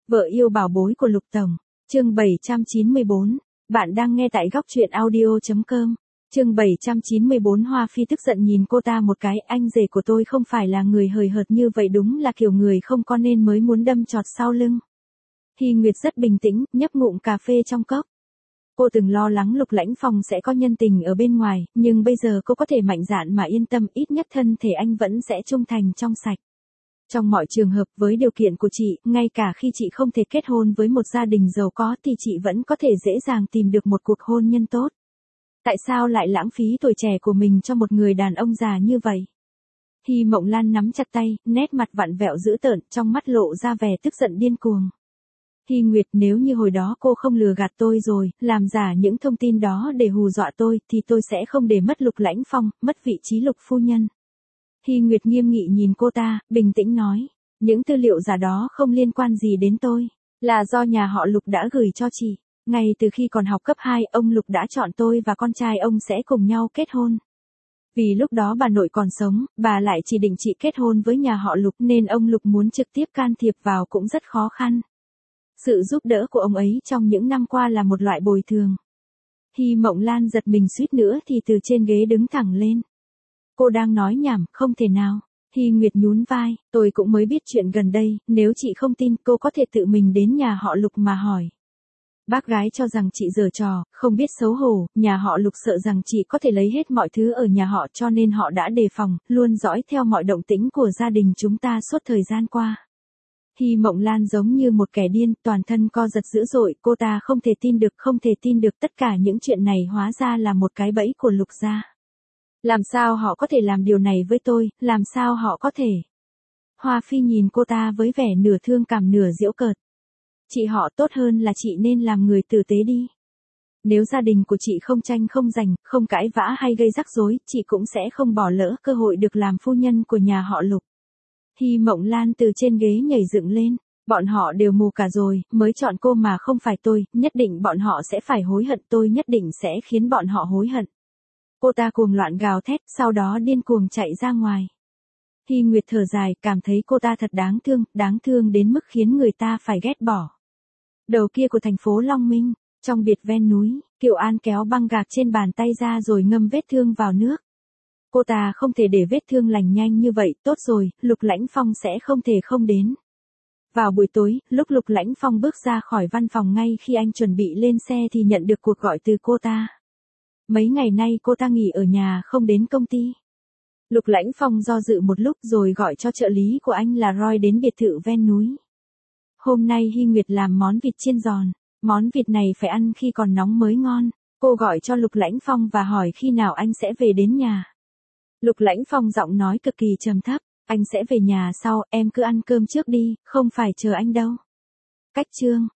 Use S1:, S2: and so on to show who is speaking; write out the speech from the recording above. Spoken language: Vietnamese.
S1: Vợ yêu bảo bối của Lục Tổng. Chương 794. Bạn đang nghe tại góc truyện audio.com. Chương 794. Hoa Phi tức giận nhìn cô ta một cái, anh rể của tôi không phải là người hời hợt như vậy, đúng là kiểu người không có nên mới muốn đâm chọt sau lưng. Hy Nguyệt rất bình tĩnh, nhấp ngụm cà phê trong cốc. Cô từng lo lắng Lục Lãnh Phong sẽ có nhân tình ở bên ngoài, nhưng bây giờ cô có thể mạnh dạn mà yên tâm, ít nhất thân thể anh vẫn sẽ trung thành trong sạch. Trong mọi trường hợp, với điều kiện của chị, ngay cả khi chị không thể kết hôn với một gia đình giàu có thì chị vẫn có thể dễ dàng tìm được một cuộc hôn nhân tốt. Tại sao lại lãng phí tuổi trẻ của mình cho một người đàn ông già như vậy? Hy Mộng Lan nắm chặt tay, nét mặt vặn vẹo dữ tợn, trong mắt lộ ra vẻ tức giận điên cuồng. Hy Nguyệt, nếu như hồi đó cô không lừa gạt tôi rồi, làm giả những thông tin đó để hù dọa tôi, thì tôi sẽ không để mất Lục Lãnh Phong, mất vị trí Lục phu nhân. Hy Nguyệt nghiêm nghị nhìn cô ta, bình tĩnh nói, những tư liệu giả đó không liên quan gì đến tôi, là do nhà họ Lục đã gửi cho chị. Ngay từ khi còn học cấp 2, ông Lục đã chọn tôi và con trai ông sẽ cùng nhau kết hôn. Vì lúc đó bà nội còn sống, bà lại chỉ định chị kết hôn với nhà họ Lục nên ông Lục muốn trực tiếp can thiệp vào cũng rất khó khăn. Sự giúp đỡ của ông ấy trong những năm qua là một loại bồi thường. Hy Mộng Lan giật mình suýt nữa thì từ trên ghế đứng thẳng lên. Cô đang nói nhảm, không thể nào. Hy Nguyệt nhún vai, tôi cũng mới biết chuyện gần đây, nếu chị không tin cô có thể tự mình đến nhà họ Lục mà hỏi. Bác gái cho rằng chị giở trò, không biết xấu hổ, nhà họ Lục sợ rằng chị có thể lấy hết mọi thứ ở nhà họ cho nên họ đã đề phòng, luôn dõi theo mọi động tĩnh của gia đình chúng ta suốt thời gian qua. Hy Mộng Lan giống như một kẻ điên, toàn thân co giật dữ dội, cô ta không thể tin được tất cả những chuyện này hóa ra là một cái bẫy của Lục gia. Làm sao họ có thể làm điều này với tôi, làm sao họ có thể? Hoa Phi nhìn cô ta với vẻ nửa thương cảm nửa giễu cợt. Chị họ, tốt hơn là chị nên làm người tử tế đi. Nếu gia đình của chị không tranh không giành, không cãi vã hay gây rắc rối, chị cũng sẽ không bỏ lỡ cơ hội được làm phu nhân của nhà họ Lục. Hy Mộng Lan từ trên ghế nhảy dựng lên. Bọn họ đều mù cả rồi, mới chọn cô mà không phải tôi, nhất định bọn họ sẽ phải hối hận, tôi nhất định sẽ khiến bọn họ hối hận. Cô ta cuồng loạn gào thét, sau đó điên cuồng chạy ra ngoài. Hy Nguyệt thở dài, cảm thấy cô ta thật đáng thương đến mức khiến người ta phải ghét bỏ. Đầu kia của thành phố Long Minh, trong biệt ven núi, Kiều An kéo băng gạc trên bàn tay ra rồi ngâm vết thương vào nước. Cô ta không thể để vết thương lành nhanh như vậy, tốt rồi, Lục Lãnh Phong sẽ không thể không đến. Vào buổi tối, lúc Lục Lãnh Phong bước ra khỏi văn phòng ngay khi anh chuẩn bị lên xe thì nhận được cuộc gọi từ cô ta. Mấy ngày nay cô ta nghỉ ở nhà không đến công ty. Lục Lãnh Phong do dự một lúc rồi gọi cho trợ lý của anh là Roy đến biệt thự ven núi. Hôm nay Hy Nguyệt làm món vịt chiên giòn, món vịt này phải ăn khi còn nóng mới ngon. Cô gọi cho Lục Lãnh Phong và hỏi khi nào anh sẽ về đến nhà. Lục Lãnh Phong giọng nói cực kỳ trầm thấp, anh sẽ về nhà sau, em cứ ăn cơm trước đi, không phải chờ anh đâu. Cách chương